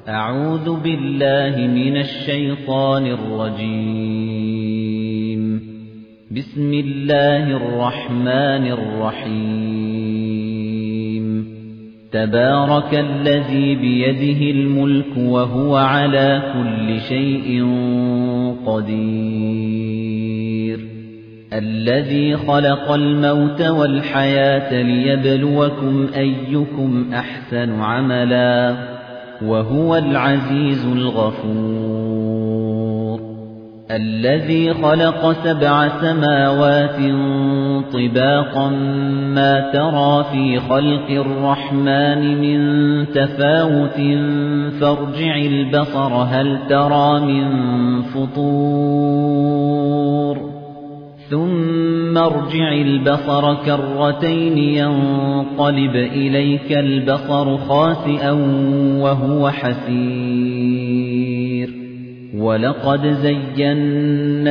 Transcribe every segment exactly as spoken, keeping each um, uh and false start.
أعوذ بالله من الشيطان الرجيم. بسم الله الرحمن الرحيم. تبارك الذي بيده الملك وهو على كل شيء قدير. الذي خلق الموت والحياة ليبلوكم أيكم أحسن عملا وهو العزيز الغفور. الذي خلق سبع سماوات طباقا ما ترى في خلق الرحمن من تفاوت فارجع البصر هل ترى من فطور ثم ارجع البصر كرتين ينقلب إليك البصر خاسئا وهو حسير. ولقد زينا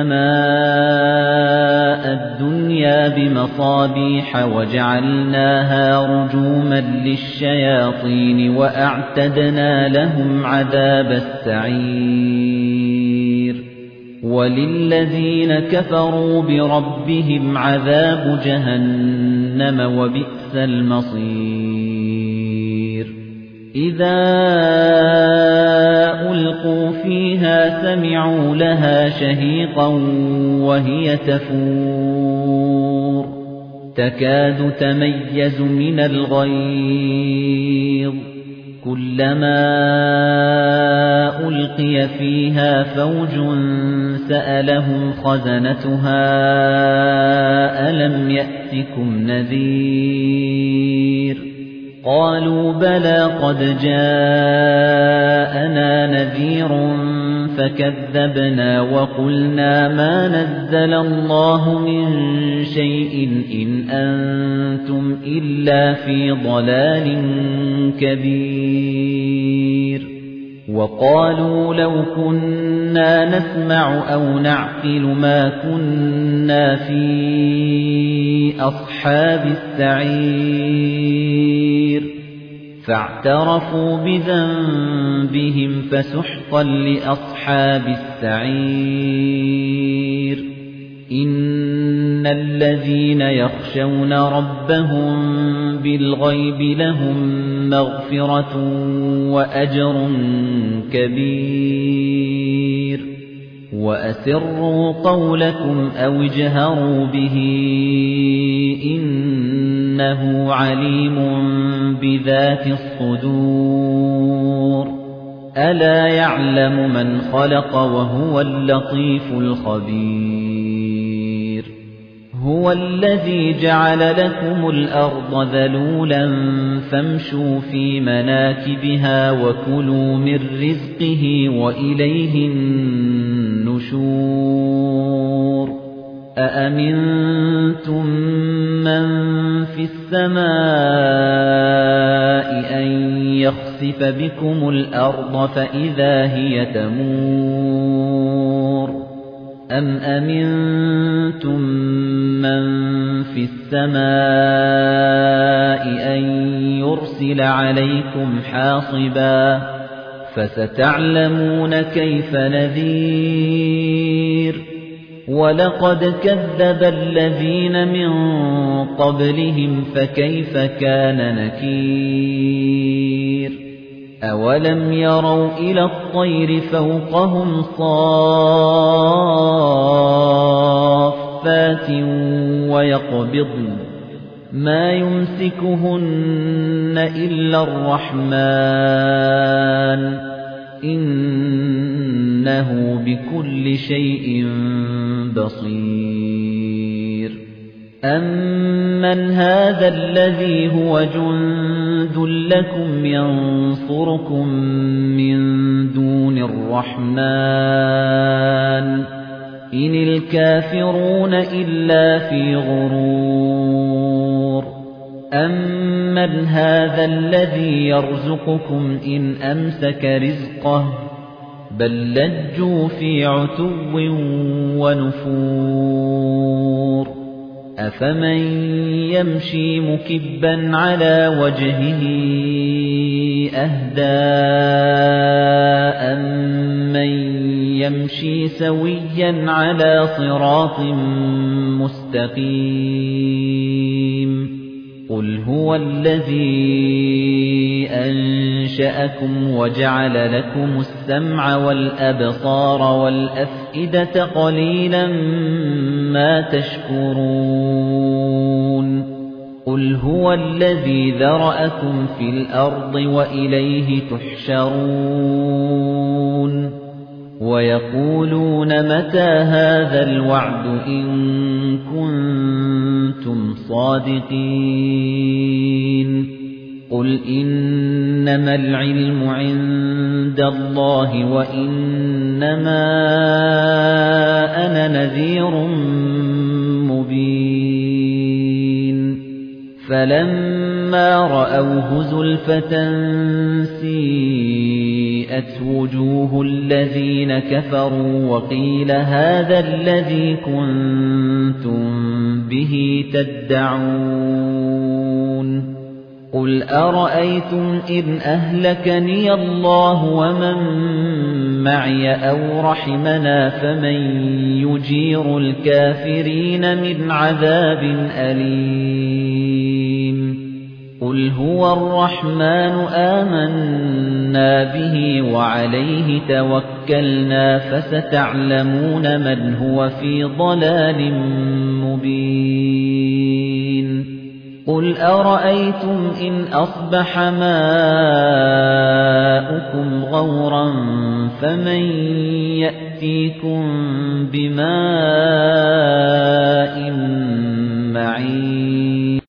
السماء الدنيا بمصابيح وجعلناها رجوما للشياطين وأعتدنا لهم عذاب السعير. وللذين كفروا بربهم عذاب جهنم وبئس المصير. إذا ألقوا فيها سمعوا لها شهيقا وهي تفور تكاد تميز من الغيظ كلما ألقي فيها فوج سألهم خزنتها ألم يأتكم نذير قالوا بلى قد جاءنا نذير فكذبنا وقلنا ما نزل الله من شيء إن أنتم إلا في ضلال كبير. وقالوا لو كنا نسمع أو نعقل ما كنا في أصحاب السعير فاعترفوا بذنبهم فسحقا لأصحاب السعير. إن الذين يخشون ربهم بالغيب لهم مغفرة وأجر كبير. وأسروا قولكم أو اجهروا به إنه عليم بذات الصدور. ألا يعلم من خلق وهو اللطيف الخبير. هو الذي جعل لكم الأرض ذلولا فامشوا في مناكبها وكلوا من رزقه وإليه النشور. أأمنتم من في السماء أن يخسف بكم الأرض فإذا هي تمور أم أمنتم من في السماء أن يرسل عليكم حاصبا فستعلمون كيف نذير. ولقد كذب الذين من قبلهم فكيف كان نكير. أولم يروا إلى الطير فوقهم صافات ويقبضن ما يمسكهن إلا الرحمن إنه بكل شيء بصير. أمن هذا الذي هو جند لكم ينصركم من دون الرحمن إن الكافرون إلا في غرور. أمن هذا الذي يرزقكم إن أمسك رزقه بل لجوا في عتو ونفور. أفمن يمشي مكبا على وجهه أهدى أمن يمشي سويا على صراط مستقيم قل هو الذي أنشأكم وجعل لكم السمع والأبصار والأفئدة قليلا ما تشكرون قل هو الذي ذرأكم في الأرض وإليه تحشرون ويقولون متى هذا الوعد إن كنتم صادقين قل إنما العلم عند الله وإنما أنا نذير مبين فلما رأوه زلفة سيئت وجوه الذين كفروا وقيل هذا الذي كنتم به تدعون قل أرأيتم إن أهلكني الله ومن معي أو رحمنا فمن يجير الكافرين من عذاب أليم قل هو الرحمن آمنا به وعليه توكلنا فستعلمون من هو في ضلال مبين قل أرأيتم إن أصبح ماؤكم غورا فمن يأتيكم بماء